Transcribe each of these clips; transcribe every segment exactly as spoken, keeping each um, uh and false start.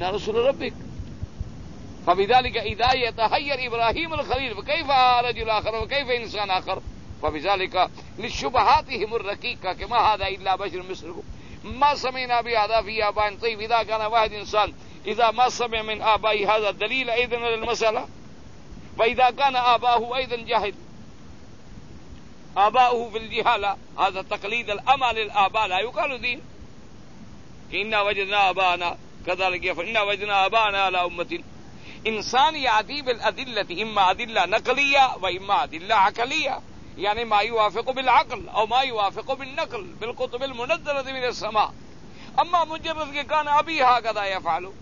إنا رسول ربك فبذلك إذا يتحير إبراهيم الخليل فكيف رجل آخر وكيف إنسان آخر فبذلك لشبهاتهم الرقيقة كما هذا إلا بشر مثلكم ما سمعنا بهذا في آبائنا. طيب إذا كان واحد إنسان إذا ما سمع من آبائه هذا دليل أيضا على المسألة، وإذا كان آباؤه أيضا جاهل آباؤه في الجهالة هذا تقليد الأمى للآباء لا يقال دين. إنا وجدنا آباءنا كذلك فإنا وجدنا آباءنا على أمة. إنسان يأتي بالأدلة إما أدلة نقلية وإما أدلة عقلية، يعني ما يوافق بالعقل أو ما يوافق بالنقل بالكتب المنزلة من السماء. أما مجرد كان أبي هكذا يفعل.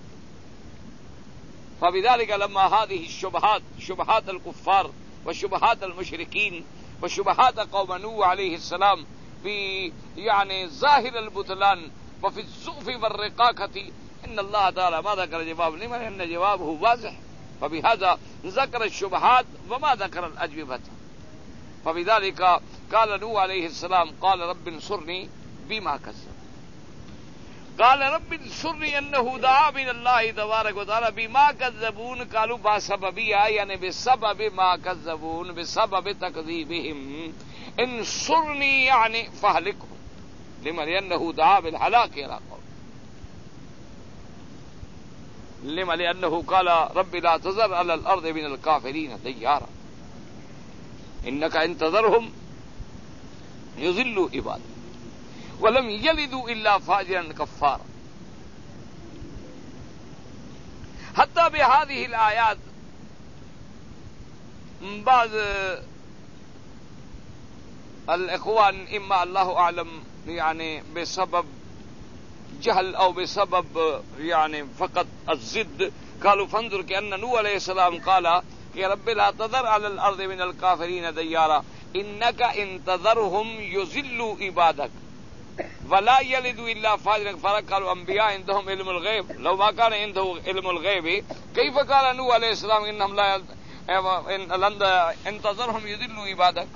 فبذلك لما هذه الشبهات شبهات الكفار وشبهات المشركين وشبهات قوم نوح عليه السلام في يعني ظاهر البطلان وفي الزؤف والرقاقة، إن الله تعالى ما ذكر جواب لمن إن جوابه واضح، فبهذا ذكر الشبهات وما ذكر الأجوبة. فبذلك قال نوح عليه السلام قال رب انصرني بما كذب. قال رب انصرني أنه دعا من الله تبارك وتعالى بما كذبون قالوا بسببية يعني بسبب ما كذبون بسبب تكذيبهم. انصرني يعني فهلكهم لمن لأنه دعا بالهلاك إلى قوم لما لأنه قال رب لا تذر على الأرض من الكافرين ديارا إنك إن تذرهم يضلوا عبادك ولم يلدوا إلا فاجرا كفارا. حتى بهذه الآيات بعض الإخوان إما الله أعلم يعني بسبب جهل أو بسبب يعني فقط الزد قالوا فانظر كأن نوح عليه السلام قال يا رب لا تذر على الأرض من الكافرين ديارا إنك إن تذرهم يذلوا عبادك ولا يلدوا إلا فاجرا كفارا. قالوا أنبياء عندهم علم الغيب، لو ما كان عنده علم الغيب كيف قال نوح عليه السلام إنهم لا إن تذرهم يذلوا عبادك.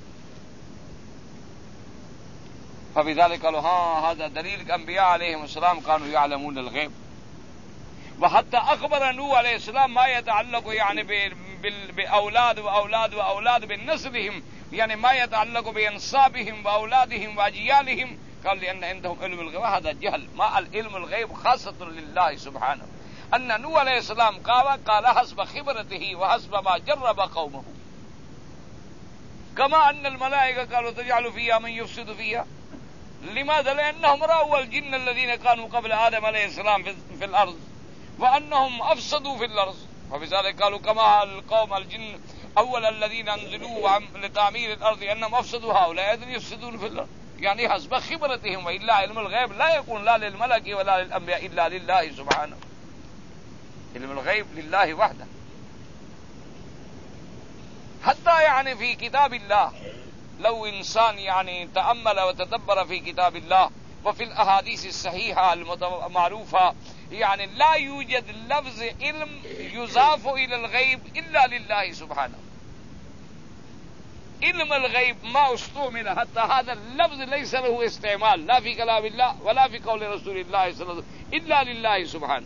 فبذلك قالوا ها هذا دليل الأنبياء عليهم السلام كانوا يعلمون الغيب. وحتى أخبر نوح عليه السلام ما يتعلق يعني بأولاد وأولاد وأولاد بنسلهم، يعني ما يتعلق بأنسابهم وأولادهم وأجيالهم، قال لأن عندهم علم الغيب. هذا جهل، ما العلم الغيب خاصة لله سبحانه. أن نوح عليه السلام قال قال حسب خبرته وحسب ما جرب قومه، كما أن الملائكة قالوا تجعل فيها من يفسد فيها. لماذا؟ لأنهم رأوا الجن الذين كانوا قبل آدم عليه السلام في الأرض وأنهم أفسدوا في الأرض، فبذلك قالوا كما القوم الجن أول الذين أنزلوا لتعمير الأرض أنهم أفسدوا هؤلاء أيضا يفسدون في الأرض، يعني حسب خبرتهم. وإلا علم الغيب لا يكون لا للملك ولا للأنبياء إلا لله سبحانه. علم الغيب لله وحده. حتى يعني في كتاب الله لو إنسان يعني تأمل وتدبر في كتاب الله وفي الأحاديث الصحيحة المعروفة يعني لا يوجد لفظ علم يضاف إلى الغيب إلا لله سبحانه. علم الغيب ما استعمل، حتى هذا اللفظ ليس له استعمال لا في كلام الله ولا في قول رسول الله صلى الله عليه وسلم إلا لله سبحانه.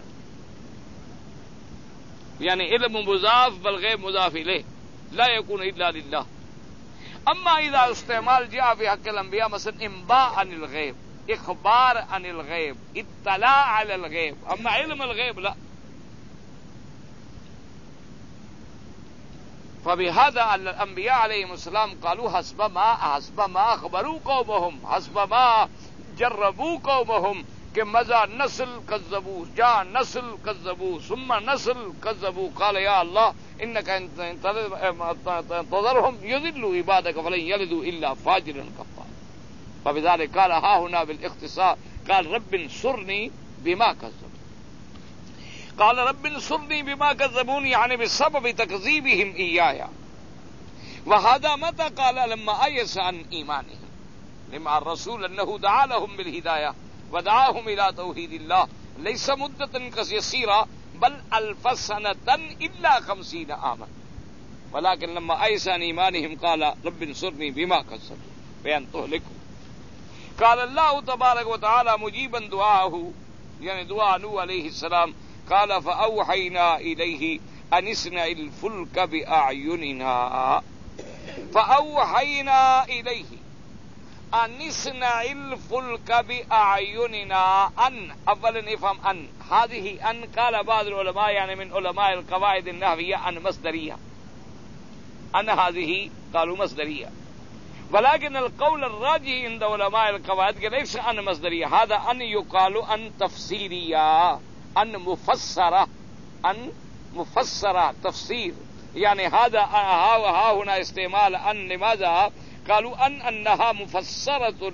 يعني علم مضاف بالغيب مضاف إليه لا يكون إلا لله. أما إذا استعمال جاء في حق الأنبياء مثلا إنباء عن الغيب، إخبار عن الغيب، اطلاع على الغيب، أما علم الغيب لا. فبهذا الأنبياء عليهم السلام قالوا حسب ما حسب ما أخبروا قومهم، حسب ما جربوا قومهم، کہ مزا نسل کذبوا جاء نسل کذبوا ثم نسل کذبوا قال يا الله انك تذرهم يضلوا عبادك فلن يلدوا الا فاجرا كفارا. فبذلك قال ها هنا بالاختصار قال رب انصرني بما كذبوا. قال رب انصرني بما كذبون يعني بسبب تكذيبهم إياي. وهذا متى قال لما أيس عن إيمانهم لما الرسول أنه دعا لهم بالهداية ودعاهم إلى توحيد الله ليس مدة يسيرة بل ألف سنة إلا خمسين عاما، ولكن لما أيس عن إيمانهم قال رب انصرني بما كذبوا بأن تهلكوا. قال الله تبارك وتعالى مجيبا دعاه يعني دعاء نوح عليه السلام قال فأوحينا إليه أن اصنع الفلك بأعيننا فأوحينا إليه أن اصنع الفلك بأعيننا. أن أولا نفهم أن هذه أن قال بعض العلماء يعني من علماء القواعد النحوية أن مصدرية، أن هذه قالوا مصدرية، ولكن القول الراجح عند علماء القواعد ليس أن مصدرية، هذا أن يقال أن تفسيرية، أن مفسرة، أن مفسرة تفسير. يعني هذا ها هنا استعمال أن لماذا؟ قالوا أن أنها مفسرة.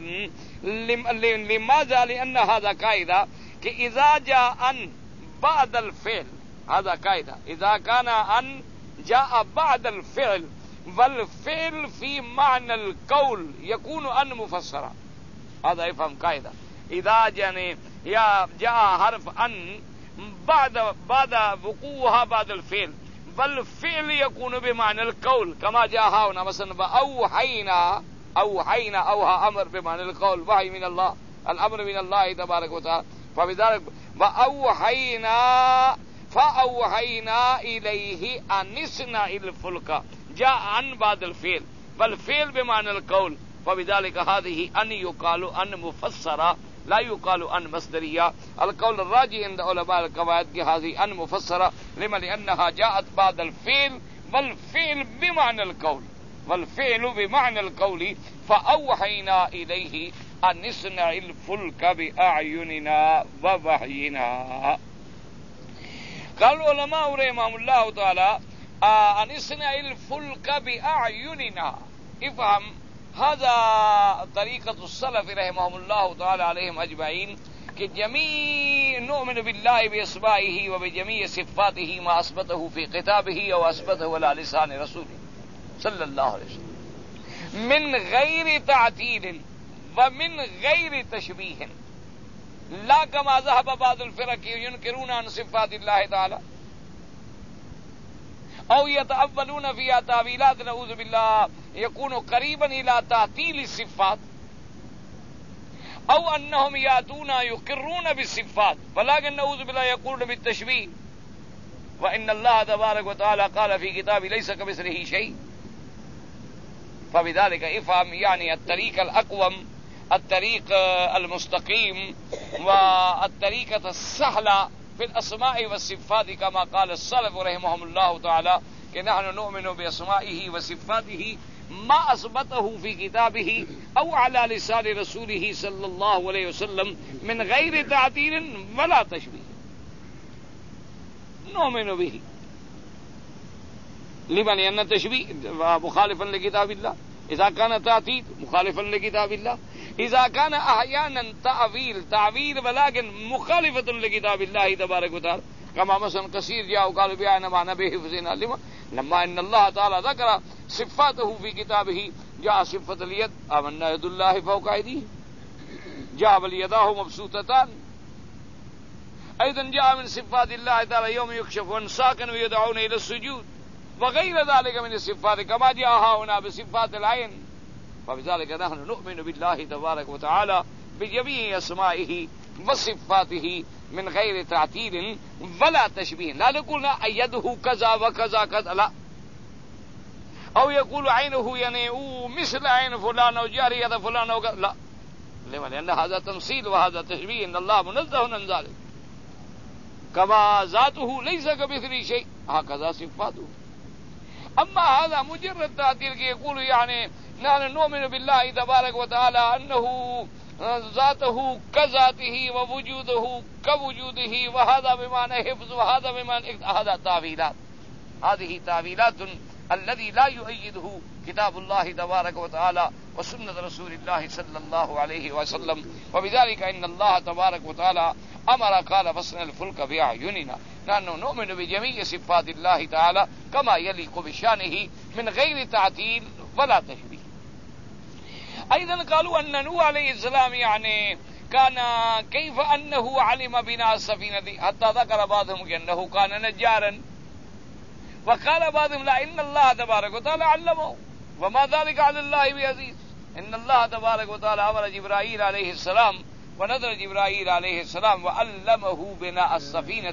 لماذا؟ لأن هذا قاعدة کہ إذا جاء أن بعد الفعل، هذا قاعدة، إذا كان أن جاء بعد الفعل والفعل في معنى القول يكون أن مفسرة. هذا يفهم قاعدة، إذا جاء يا جاء حرف أن بعد بعد وقوعها بعد الفعل والفعل يكون بمعنى القول كما جاء هنا مثلا أوحينا، أوحينا أوها أمر بمعنى القول، وحي من الله، الأمر من الله تبارك وتعالى. فبذلك وأوحينا فأوحينا إليه أن اصنع الفلك، جاء عن بعد الفعل والفعل بمعنى القول، فبذلك هذه أن يقال أن مفسرة لا يقال أن مصدرية. القول الراجح عند علماء القواعد هذه أن مفسرة، لما؟ لأنها جاءت بعد الفعل والفعل بمعنى القول، والفعل بمعنى القول. فأوحينا إليه أن نصنع الفلك بأعيننا ووحينا. قال العلماء رحمهم الله تعالى أن نصنع الفلك بأعيننا. افهم هذا طريقة السلف رحمهم الله تعالى عليهم أجمعين، کہ جميع نؤمن بالله بأسمائه وبجميع صفاته ما أثبته في كتابه أو أثبته على لسان رسوله صلى الله عليه وسلم من غير تعطيل ومن غير تشبيه، لا كما ذهب بعض الفرق ينكرون عن صفات الله تعالى أو يتأولون فيها تأويلات نعوذ بالله يكون قريبا إلى تعطيل الصفات، أو أنهم يأتون يقرون بالصفات ولكن نعوذ بالله يقولون بالتشبيه. وإن الله تبارك وتعالى قال في كتابه ليس كمثله شيء. فبذلك افهم يعني الطريق الأقوم، الطريق المستقيم والطريقة السهلة في الأسماء والصفات كما قال السلف رحمهم الله تعالى کہ نحن نؤمن بأسمائه وصفاته ما أثبته في كتابه أو على لسان رسوله صلى الله عليه وسلم من غير تعطيل ولا تشبيه، نؤمن به. لمن؟ لأن تشبيه مخالفا لكتاب الله، إذا كان تعطيل مخالفا لكتاب الله، إذا كان أحيانا تعويل تعويل ولكن مخالفة لكتاب الله تبارك وتعالى، كما مثلا كثير جاء وقالوا بأن معنا بحفظنا لما لما إن الله تعالى ذكر صفاته في كتابه جاء صفة اليد آمنا يد الله فوق أيديه، جاء بل يداه مبسوطتان. أيضا جاء من صفات الله تعالى يوم يكشف عن ساق ويدعون إلى السجود وغير ذلك من الصفات كما جاء هنا بصفات العين. فبذلك نحن نؤمن بالله تبارك وتعالى بجميع أسمائه وصفاته من غير تعطيل ولا تشبيه. لا نقول يده كذا وكذا كذا، لا، أو يقول عينه يعني مثل عين فلان أو جارية فلان أو كذا، لا، لأن هذا تمثيل وهذا تشبيه. إن الله منزه عن ذلك، كما ذاته ليس كمثله شيء هكذا صفاته. أما هذا مجرد تعطيل يقول يعني نحن نؤمن بالله تبارك وتعالى أنه ذاته كذاته ووجوده كوجوده وهذا بمعنى حفظ وهذا بمعنى، هذا تعويلات، هذه تعويلات الذي لا يؤيده كتاب الله تبارك وتعالى وسنة رسول الله صلى الله عليه وسلم. وبذلك إن الله تبارك وتعالى أمر قال فاصنع الفلك بأعيننا. نحن نؤمن بجميع صفات الله تعالى كما يليق بشانه من غير تعطيل ولا تشبيه. أيضا قالوا أن نوح عليه السلام يعني كان كيف أنه علم بناء السفينة، حتى ذكر بعضهم أنه كان نجارا، وقال بعضهم لا إن الله تبارك وتعالى علمه وما ذلك على الله بعزيز. إن الله تبارك وتعالى أمر جبرائيل عليه السلام ونزل جبرائيل عليه السلام وعلمه بناء السفينة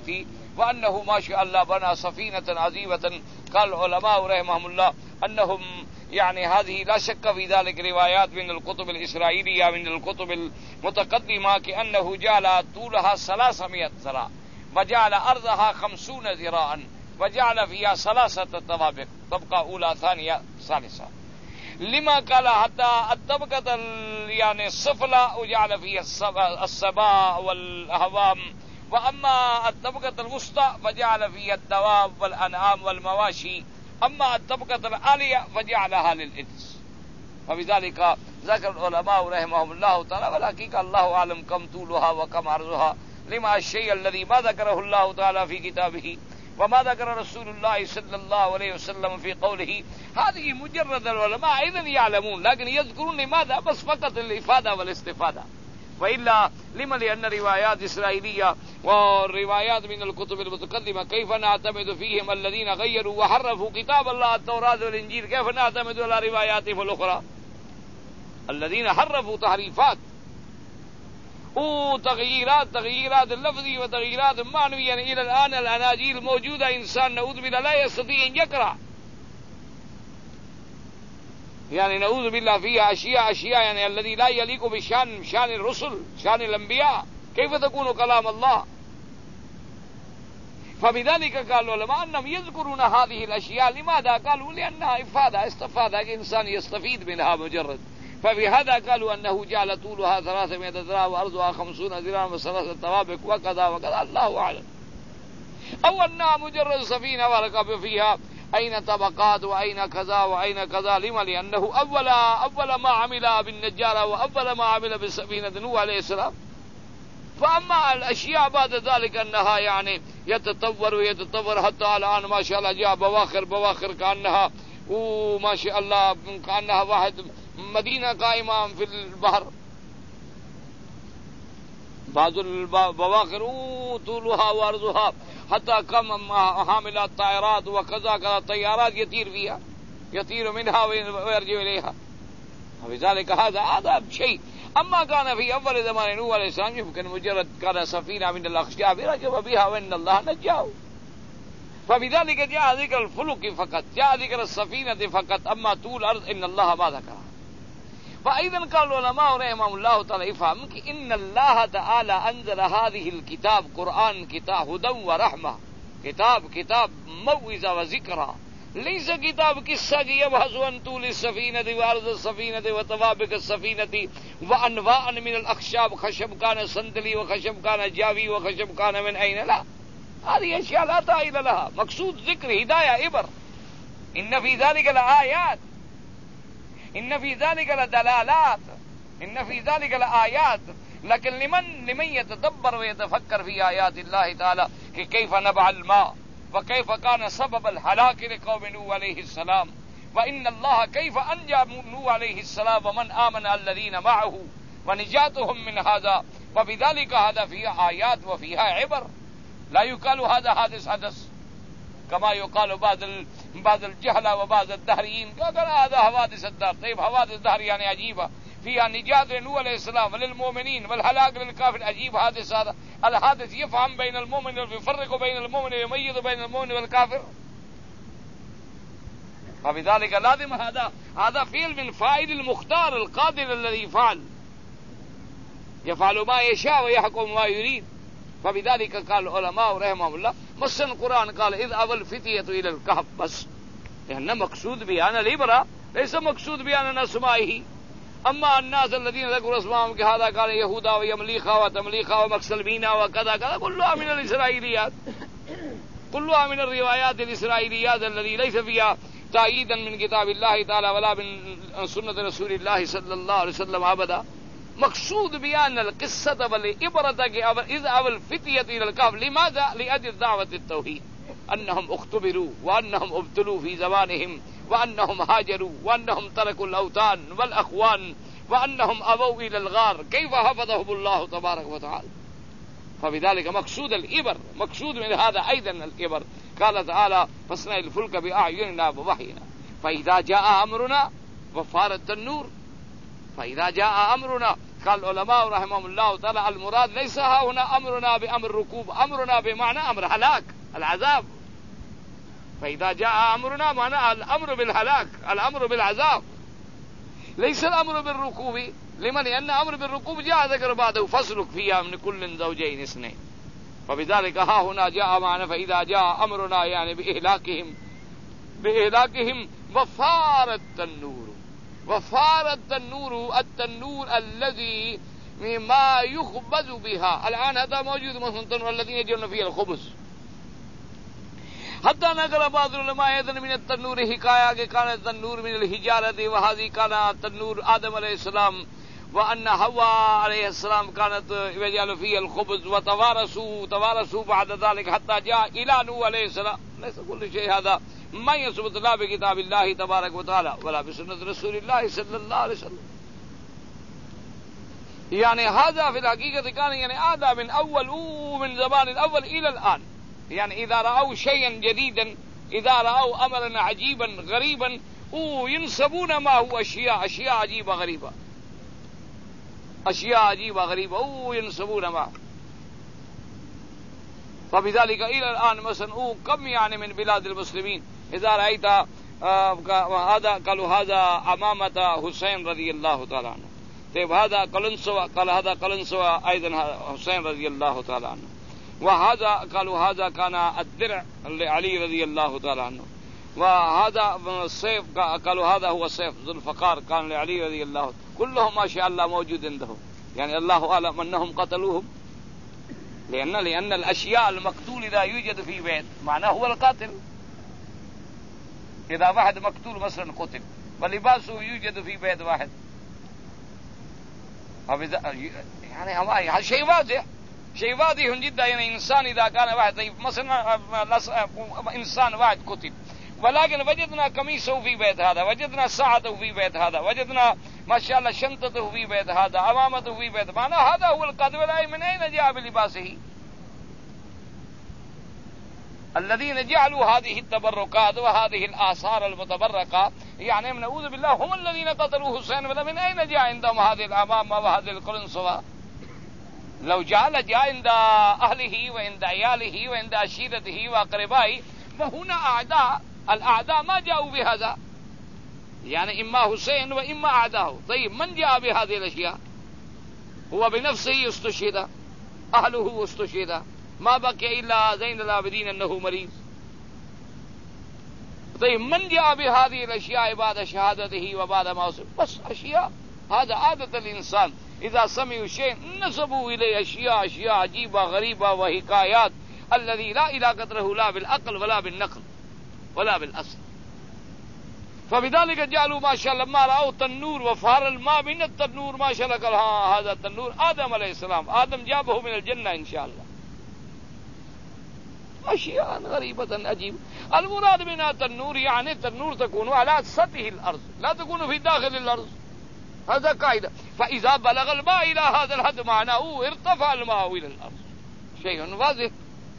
وأنه ما شاء الله بنى سفينة عظيمة. قال العلماء رحمهم الله أنهم يعني هذه لا شك في ذلك روايات من الكتب الإسرائيلية من الكتب المتقدمة كأنه جعل طولها ثلاثمائة ذراع وجعل أرضها خمسون ذراعا وجعل فيها ثلاثة طوابق، طبقة أولى ثانية ثالثة. لما قال حتى الطبقة يعني السفلى وجعل فيها السباء والأهوام، وأما الطبقة الوسطى فجعل فيها الدواب والأنعام والمواشي، أما الطبقة العالية فجعلها للإنس. فبذلك ذكر العلماء رحمهم الله تعالى والحقيقة الله أعلم كم طولها وكم عرضها، لما الشيء الذي ما ذكره الله تعالى في كتابه وما ذكر رسول الله صلى الله عليه وسلم في قوله. هذه مجرد العلماء أيضا يعلمون لكن يذكرون لماذا؟ بس فقط الإفادة والاستفادة، وإلا لما؟ لأن روايات إسرائيلية والروايات من الكتب المتقدمة كيف نعتمد فيهم الذين غيروا وحرفوا كتاب الله التوراة والإنجيل، كيف نعتمد على رواياتهم الأخرى؟ الذين حرفوا تحريفات وتغييرات تغييرات اللفظي وتغييرات معنوية. يعني إلى الآن الأناجيل موجودة، إنسان نعوذ بالله لا يستطيع أن يقرأ، يعني نعوذ بالله فيها أشياء أشياء يعني الذي لا يليق بشان شان الرسل شان الأنبياء، كيف تكون كلام الله؟ فبذلك قال العلماء أنهم يذكرون هذه الأشياء. لماذا؟ قالوا لأنها إفادة استفادة إنسان يستفيد منها مجرد. فبهذا قالوا أنه جعل طولها ثلاثمائة ذراع وأرضها خمسون ذراعا وثلاثة طوابق وكذا وكذا، الله أعلم. أو أنها مجرد سفينة وركب فيها، أين طبقات وأين كذا وأين كذا. لما؟ لأنه أول أول ما عمل بالنجارة وأول ما عمل بالسفينة نوح عليه السلام. فأما الأشياء بعد ذلك أنها يعني يتطور ويتطور حتى الآن ما شاء الله جاء بواخر بواخر كأنها وما شاء الله كأنها واحد مدينة قائمة في البحر. بعض البواخر طولها وعرضها حتى كم حاملات طائرات وكذا كذا طيارات يطير فيها يطير منها ويرجع إليها. وبذلك هذا هذا شيء. أما كان في أول زمان نوح عليه السلام يمكن مجرد كان سفينة من الأخشاب ركب بها وإن الله نجاه. فبذلك جاء ذكر الفلك فقط، جاء ذكر السفينة فقط، أما طول الأرض إن الله ما ذكرها. فأيضا قال العلماء رحمهم الله تعالى افهم إن الله تعالى أنزل هذه الكتاب قرآن كتاب هدى ورحمة، كتاب كتاب موعظة وذكرى، ليس كتاب قصة يبحث عن طول السفينة وعرض السفينة وطوابق السفينة وأنواع من الأخشاب، خشب كان صندلي وخشب كان جافي وخشب كان من أين. لا، هذه أشياء لا طائل لها، مقصود ذكر هداية عبر. إن في ذلك لآيات، إن في ذلك لدلالات، إن في ذلك لآيات، لكن لمن لمن يتدبر ويتفكر في آيات الله تعالى كيف نبع الماء وكيف كان سبب الهلاك لقوم نوح عليه السلام، وإن الله كيف أنجى نوح عليه السلام ومن آمن الذين معه ونجاتهم من هذا. وبذلك هذا فيها آيات وفيها عبر. لا يقال هذا حادث حدث كما يقال بعض بعض الجهلة وبعض الدهريين قال هذا حوادث الدهر. طيب حوادث الدهر يعني عجيبة، فيها نجاة نوح عليه السلام وللمؤمنين والهلاك للكافر، عجيب حادث هذا. الحادث يفهم بين المؤمن ويفرق بين المؤمن ويميز بين المؤمن والكافر. فبذلك لازم هذا هذا فعل من فاعل المختار القادر الذي فعل يفعل ما يشاء ويحكم ما يريد. فبذلك قال العلماء رحمهم الله مثلا القرآن قال إذ أوى الفتية إلى الكهف، بس لأن مقصود بيان العبرة ليس مقصود بيان أسمائه. أما الناس الذين ذكروا اسمائهم كهذا قال يهودا ويمليخا وتمليخا ومكسلمينا وكذا كذا كلها من الإسرائيليات، كلها من الروايات الإسرائيليات الذي ليس فيها تأييدا من كتاب الله تعالى ولا من سنة رسول الله صلى الله عليه وسلم أبدا. مقصود بيان القصة والعبرة إذ أوى الفتية إلى الكهف. لماذا؟ لأجل دعوة التوحيد، أنهم اختبروا وأنهم ابتلوا في زمانهم وأنهم هاجروا وأنهم تركوا الأوثان والأخوان وأنهم أبوا إلى الغار، كيف حفظهم الله تبارك وتعالى. فبذلك مقصود الإبر، مقصود من هذا أيضا الإبر. قال تعالى فاصنع الفلك بأعيننا ووحينا فإذا جاء أمرنا وفارت النور، فإذا جاء أمرنا قال العلماء رحمهم الله تعالى المراد ليس ها هنا أمرنا بأمر ركوب، أمرنا بمعنى أمر هلاك العذاب. فإذا جاء أمرنا معنى الأمر بالهلاك، الأمر بالعذاب، ليس الأمر بالركوب. لمن؟ لأن أمر بالركوب جاء ذكر بعده فاسلك فيها من كل زوجين اثنين. فبذلك ها هنا جاء معنا فإذا جاء أمرنا يعني بإهلاكهم بإهلاكهم وفار التنور. وفار التنور، التنور الذي ما يخبز بها. الآن هذا موجود مثلا التنور الذين يجعلون فيه الخبز. حتى نقل بعض العلماء أيضا من التنور حكاية کہ كان التنور من الحجارة وهذه كان التنور آدم عليه السلام وأن حواء عليه السلام كانت يجعل فيه الخبز وتوارثوا توارثوا بعد ذلك حتى جاء إلى نوح عليه السلام. ليس كل شيء هذا ما يثبت لا بكتاب الله تبارك وتعالى ولا بسنة رسول الله صلى الله عليه وسلم. يعني هذا في الحقيقة كان يعني هذا من أول من زمان الأول إلى الآن. يعني إذا رأوا شيئا جديدا، إذا رأوا أمرا عجيبا غريبا وينسبون ما هو أشياء أشياء عجيبة غريبة أشياء عجيبة غريبة وينسبون ما. فبذلك إلى الآن مثلا كم يعني من بلاد المسلمين إذا رأيت هذا قالوا هذا أمامة حسين رضي الله تعالى عنه، طيب هذا قلنسوة قال هذا قلنسوة أيضا حسين رضي الله تعالى عنه، وهذا قالوا هذا كان الدرع لعلي رضي الله تعالى عنه، وهذا السيف قالوا هذا هو سيف ذو الفقار كان لعلي رضي الله. كلهم ما شاء الله موجود عندهم. يعني الله أعلم أنهم قتلوهم، لأن لأن الأشياء المقتول إذا يوجد في بيت معناه هو القاتل. إذا واحد مقتول مثلا قتل ولباسه يوجد في بيت واحد، يعني شيء واضح شيء واضح جدا. يعني إنسان إذا كان واحد طيب مثلا إنسان واحد قتل ولكن وجدنا قميصه في بيت هذا، وجدنا ساعته في بيت هذا، وجدنا ما شاء الله شنطته في بيت هذا، أمامته في بيت، معنى هذا هو القاتل. من أين جاء بلباسه؟ الذين جعلوا هذه التبركات وهذه الآثار المتبركة يعني من نعوذ بالله هم الذين قتلوا حسين. من أين جاء عندهم هذه الأمامة وهذه القلنسوة؟ لو جاء لجاء عند أهله وعند عياله وعند عشيرته وأقربائه. فهنا أعداء، الأعداء ما جاءوا بهذا، يعني إما حسين وإما أعداءه. طيب من جاء بهذه الأشياء؟ هو بنفسه استشهد، أهله استشهد، ما بقي إلا زين العابدين أنه مريض. طيب من جاء بهذه الأشياء بعد شهادته وبعد ما وصل؟ بس أشياء. هذا عادة الإنسان إذا سمعوا شيء نسبوا إليه أشياء أشياء عجيبة غريبة وحكايات الذي لا علاقة له لا بالعقل ولا بالنقل ولا بالأصل. فبذلك جعلوا ما شاء الله لما رأوا التنور وفار الماء من التنور ما شاء الله قال ها هذا التنور آدم عليه السلام، آدم جابه من الجنة إن شاء الله. أشياء غريبة عجيبة. المراد من التنور يعني التنور تكون على سطح الأرض لا تكون في داخل الأرض، هذا قاعدة. فإذا بلغ الماء إلى هذا الحد معناه ارتفع الماء إلى الأرض، شيء واضح.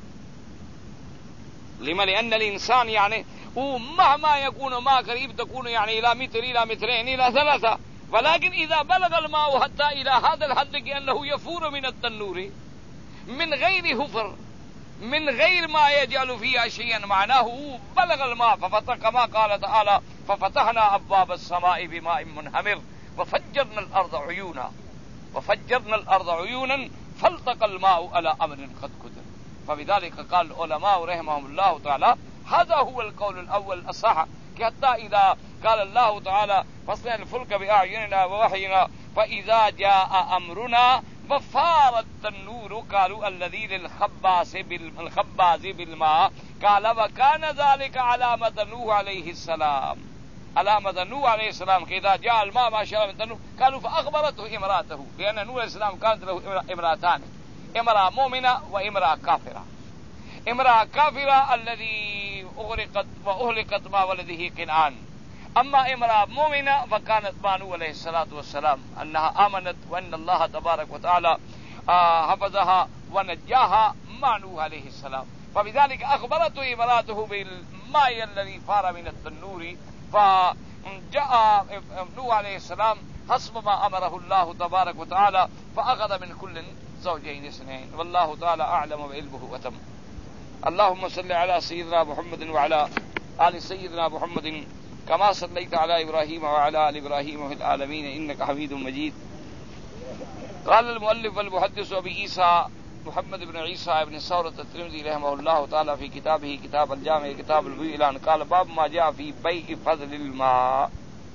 لما؟ لأن الإنسان يعني ومهما يكون ما قريب تكون يعني إلى متر إلى مترين إلى ثلاثة، ولكن إذا بلغ الماء حتى إلى هذا الحد كأنه يفور من التنور من غير حفر من غير ما يجعل فيها شيئا معناه بلغ الماء. ففتح كما قال تعالى ففتحنا أبواب السماء بماء منهمر وفجرنا الأرض عيونا وفجرنا الأرض عيونا فالتقى الماء على أمر قد قدر. فبذلك قال العلماء رحمهم الله تعالى هذا هو القول الأول الصح، حتى إذا قال الله تعالى فاصنع الفلك بأعيننا ووحينا فإذا جاء أمرنا وفار التنور قالوا الذي للخباز بالخباز بالماء قال وكان ذلك علامة نوح عليه السلام، علامة نوح عليه السلام إذا جاء الماء ما شاء الله من التنور. قالوا فأخبرته امرأته، لأن نوح عليه السلام كانت له امرأتان، امرأة مؤمنة وامرأة كافرة. امرأة كافرة الذي أغرقت وأهلكت مع ولده كنعان، أما امرأة مؤمنة فكانت مع نوح عليه الصلاة والسلام أنها آمنت وأن الله تبارك وتعالى حفظها ونجاها مع نوح عليه السلام. فبذلك أخبرته امرأته بالماء الذي فار من التنور. فجاء نوح عليه السلام حسب ما امره الله تبارك وتعالى فاخذ من كل زوجين اثنين والله تعالى اعلم وعلمه وتم. اللهم صل على سيدنا محمد وعلى آل سيدنا محمد كما صليت على إبراهيم وعلى آل إبراهيم في العالمين إنك حميد مجيد. قال المؤلف والمحدث أبي عيسى محمد بن عيسى بن ثورة الترمذي رحمه الله تعالى في كتابه كتاب الجامع كتاب البيع قال باب ما جاء في بيع فضل الماء.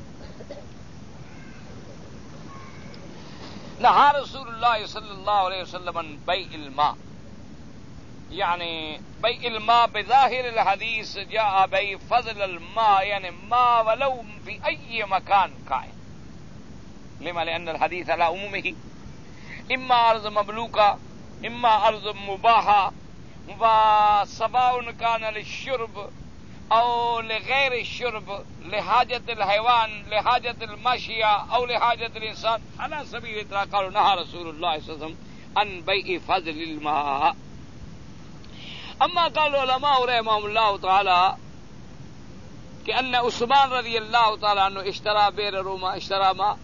نهى رسول الله صلى الله عليه وسلم عن بيع الماء، يعني بيع الماء بظاهر الحديث جاء بيع فضل الماء، يعني ما ولو في أي مكان كائن. لما؟ لأن الحديث على عمومه، إما أرض مملوكة إما أرض مباحة، وسواء كان للشرب أو لغير الشرب، لحاجة الحيوان، لحاجة الماشية أو لحاجة الإنسان، على سبيل الإطلاق. قالوا نهى رسول الله صلى الله عليه وسلم عن بيع فضل الماء. اما قال العلماء رحمهم الله تعالى کہ ان عثمان رضی اللہ تعالی عنہ اشترى بئر روما، اشترى ماء،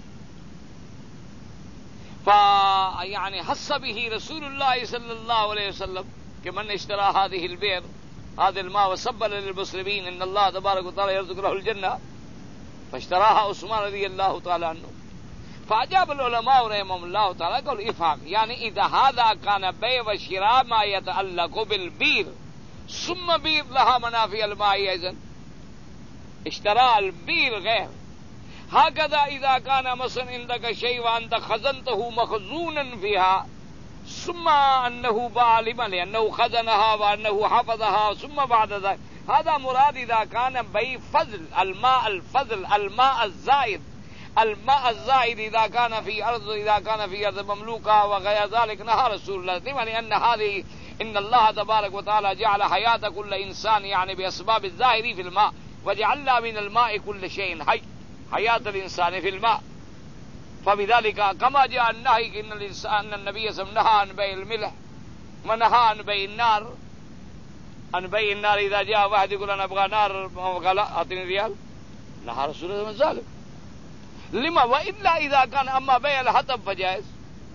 فيعني حس به رسول الله صلى الله عليه وسلم کہ من اشترى هذه البئر هذا الماء وسبل للمسلمين ان الله تبارك وتعالى يرزق له الجنة، فاشتراها عثمان رضی اللہ تعالی عنہ. فأجاب العلماء رحمهم الله تعالى قالوا إفهام، يعني إذا هذا كان بيع وشراء ما يتعلق بالبير ثم بير لها منافع الماء أيضا، اشتراء البير غير. هكذا إذا كان مثلا عندك شيء وأنت خزنته مخزونا فيها ثم أنه باع لمن لأنه خزنها وأنه حفظها ثم بعد ذلك، هذا مراد إذا كان بيع فضل الماء، الفضل الماء الزائد، الماء الزائد إذا كان في أرض إذا كان في أرض مملوكة وغير ذلك نهى رسول الله. لما؟ لأن هذه إن الله تبارك وتعالى جعل حياة كل إنسان يعني بأسباب الظاهر في الماء، وجعلنا من الماء كل شيء حي، حياة الإنسان في الماء. فبذلك كما جاء النهي إن الإنسان النبي صلى الله عليه وسلم نهى عن بيع الملح ونهى عن بيع النار، عن بيع النار إذا جاء واحد يقول أنا أبغى نار قال أعطني ريال، نهى رسول الله من ذلك. لما؟ وإلا إذا كان أما بيع الحطب فجائز.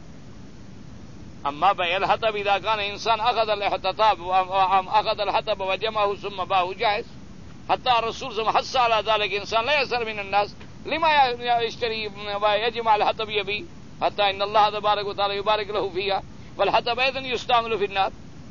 أما بيع الحطب إذا كان إنسان أخذ الاحتطاب أخذ الحطب وجمعه ثم باعه جائز. حتى الرسول صلى الله عليه وسلم حث على ذلك، إنسان لا يسر من الناس لما يشتري ويجمع الحطب يبيع، حتى إن الله تبارك وتعالى يبارك له فيها، والحطب أيضا يستعمل في النار.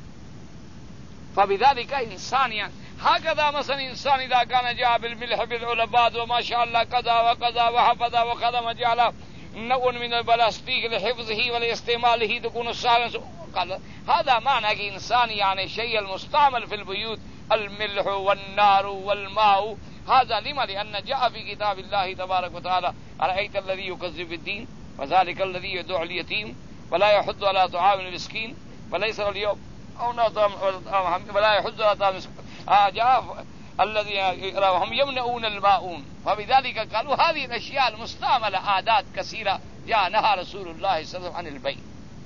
فبذلك إنسان يعني هكذا مثلا إنسان إذا كان جاء بالملح بالعلبات وما شاء الله كذا وكذا وحفظ وخدم جعل نوع من البلاستيك لحفظه ولاستعماله تكون سهلا، قال هذا معنى إنسان يعني شيء المستعمل في البيوت، الملح والنار والماء. هذا لما؟ لأن جاء في كتاب الله تبارك وتعالى أرأيت الذي يكذب بالدين وذلك الذي يدعو اليتيم ولا يحض على طعام المسكين وليس اليوم أو نطعم ولا يحض على طعام المسكين جاء الذي هم يمنعون الماؤون. فبذلك قالوا هذه الأشياء المستعملة عادات كثيرة جاء نهى رسول الله صلى الله عليه وسلم عن البيع.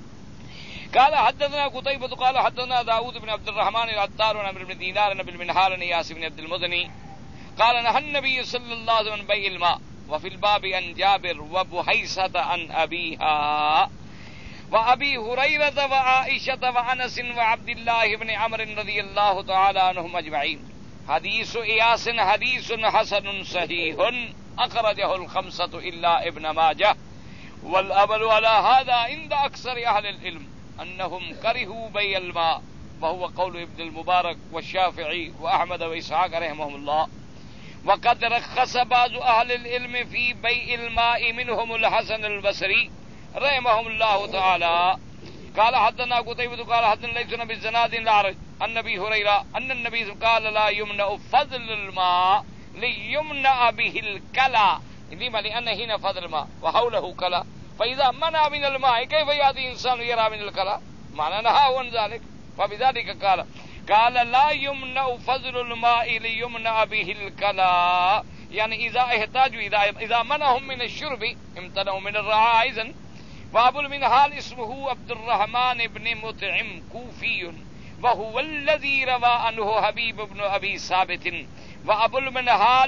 قال حدثنا قتيبة قال حدثنا داود بن عبد الرحمن العطار عن عمرو بن دينار عن بالمنهال عن ياس بن عبد المزني قال نهى النبي صلى الله عليه وسلم عن بيع الماء. وفي الباب عن جابر وبحيصة عن أبيها وأبي هريرة وعائشة وأنس وعبد الله بن عمرو رضي الله تعالى عنهم أجمعين. حديث إياس حديث حسن صحيح أخرجه الخمسة إلا ابن ماجه. والأمل على هذا عند أكثر أهل العلم أنهم كرهوا بيع الماء، وهو قول ابن المبارك والشافعي وأحمد وإسحاق رحمهم الله. وقد رخص بعض أهل العلم في بيع الماء منهم الحسن البصري رحمهم الله تعالى. قال حدثنا قتيبة قال حدثنا ليس بالزناد الأعرج عن أبي هريرة أن النبي قال لا يمنع فضل الماء ليمنع به الكلى. لما؟ لأن هنا فضل الماء وحوله كلى، فإذا منع من الماء كيف يأتي إنسان يرى من الكلى؟ معنى نهاه عن ذلك. فبذلك قال قال لا يمنع فضل الماء ليمنع به الكلى، يعني إذا احتاجوا إذا إذا منعهم من الشرب امتنعوا من الرعاء أيضا. وأبو المنهال اسمه عبد الرحمن بن مطعم كوفي وهو الذي روى عنه حبيب بن أبي ثابت. وأبو المنهال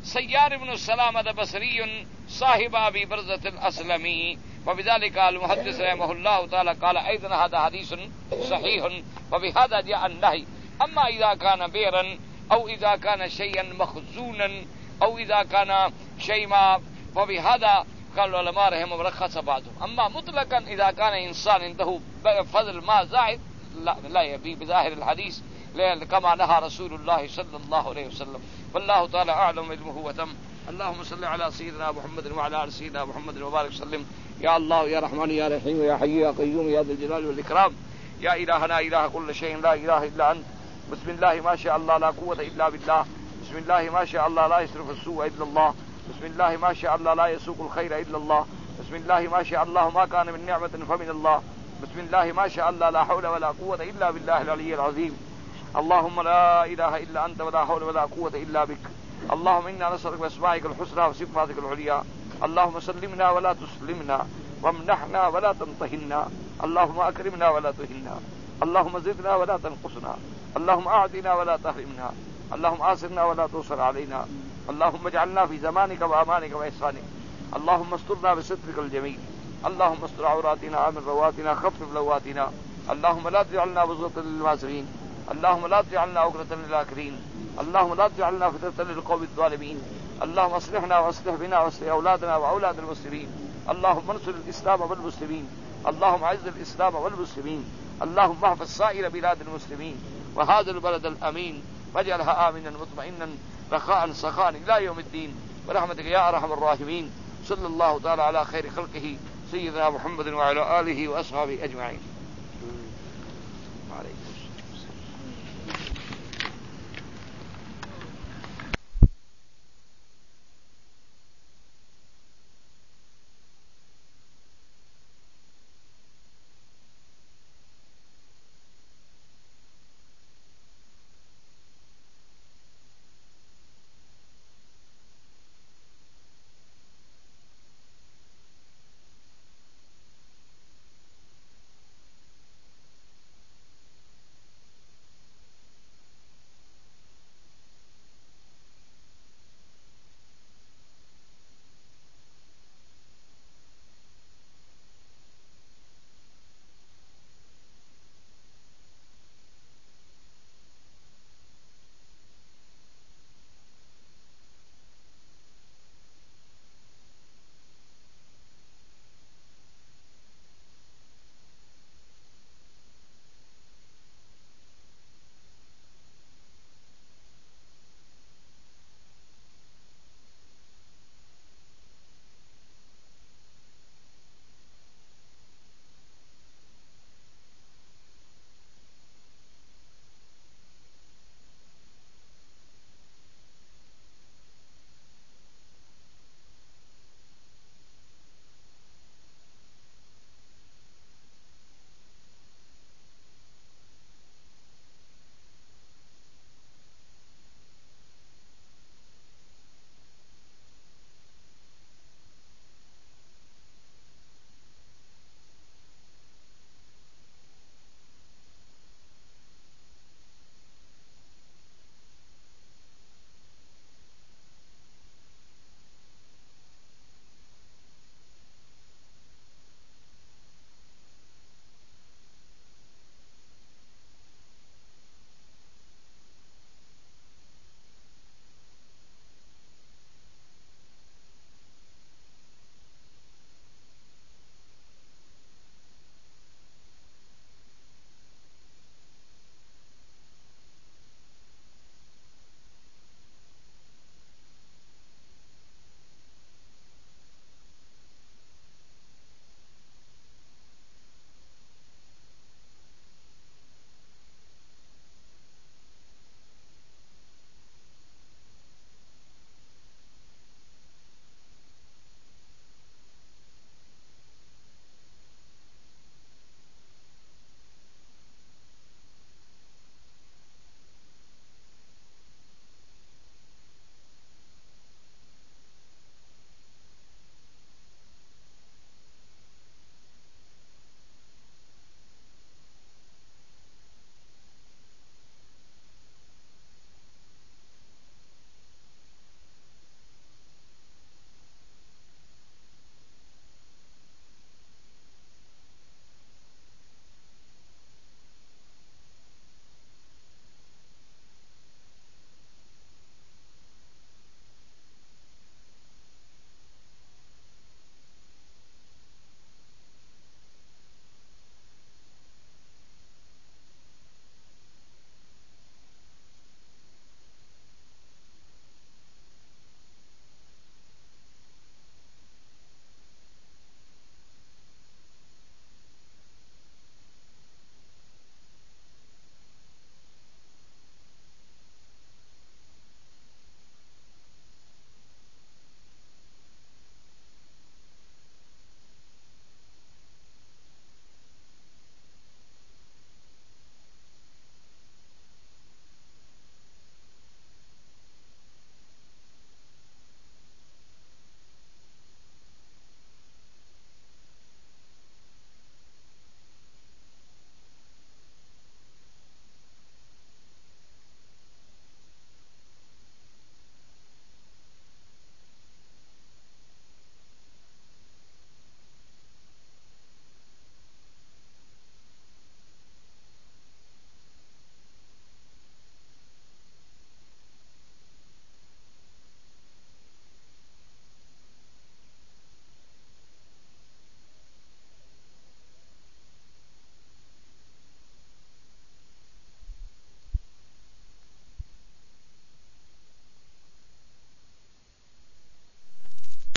سيار بن السلامة بصري صاحب أبي برزة الأسلمي، وبذلك المحدث رحمه الله تعالى قال أيضا هذا حديث صحيح، وبهذا جاء النهي. أما إذا كان بئرا أو إذا كان شيئا مخزونا أو إذا كان شيء ما، وبهذا قال العلماء رحمهم رخص بعضهم. أما مطلقا إذا كان إنسان عنده فضل ما زائد لا, لا يبي بظاهر الحديث كما نهى رسول الله صلى الله عليه وسلم. والله تعالى أعلم علمه وتم. اللهم صل على سيدنا محمد وعلى آل سيدنا محمد وبارك وسلم. يا الله يا رحمن يا رحيم يا حي يا قيوم يا ذا الجلال والإكرام، يا إلهنا إله كل شيء لا إله إلا أنت. بسم الله ما شاء الله لا قوة إلا بالله. بسم الله ما شاء الله لا يصرف السوء إلا الله. بسم الله ما شاء الله لا يسوق الخير إلا الله. بسم الله ما شاء الله ما كان من نعمة فمن الله. بسم الله ما شاء الله لا حول ولا قوة إلا بالله العلي العظيم. اللهم لا إله إلا أنت ولا حول ولا قوة إلا بك. اللهم إنا نسألك بأسمائك الحسنى وصفاتك العليا. اللهم سلمنا ولا تسلمنا، وامنحنا ولا تمتهنا. اللهم أكرمنا ولا تهنا. اللهم زدنا ولا تنقصنا. اللهم أعطنا ولا تحرمنا. اللهم آثرنا ولا تؤثر علينا. اللهم اجعلنا في زمانك وأمانك وإحسانك. اللهم استرنا بسترك الجميل. اللهم استر عوراتنا آمن رواتنا خفف لواتنا. اللهم لا تجعلنا بزغة للمعسرين. اللهم لا تجعلنا عقدة للآكلين. اللهم لا تجعلنا فتنة للقوم الظالمين. اللهم اصلحنا واصلح بنا واصلح أولادنا وأولاد المسلمين. اللهم انصر الإسلام والمسلمين. اللهم اعز الإسلام والمسلمين. اللهم احفظ سائر بلاد المسلمين وهذا البلد الأمين، واجعلها آمنا مطمئنا رخاء سخاء إلى يوم الدين برحمتك يا أرحم الراحمين. صلى الله تعالى على خير خلقه سيدنا محمد وعلى آله وأصحابه أجمعين.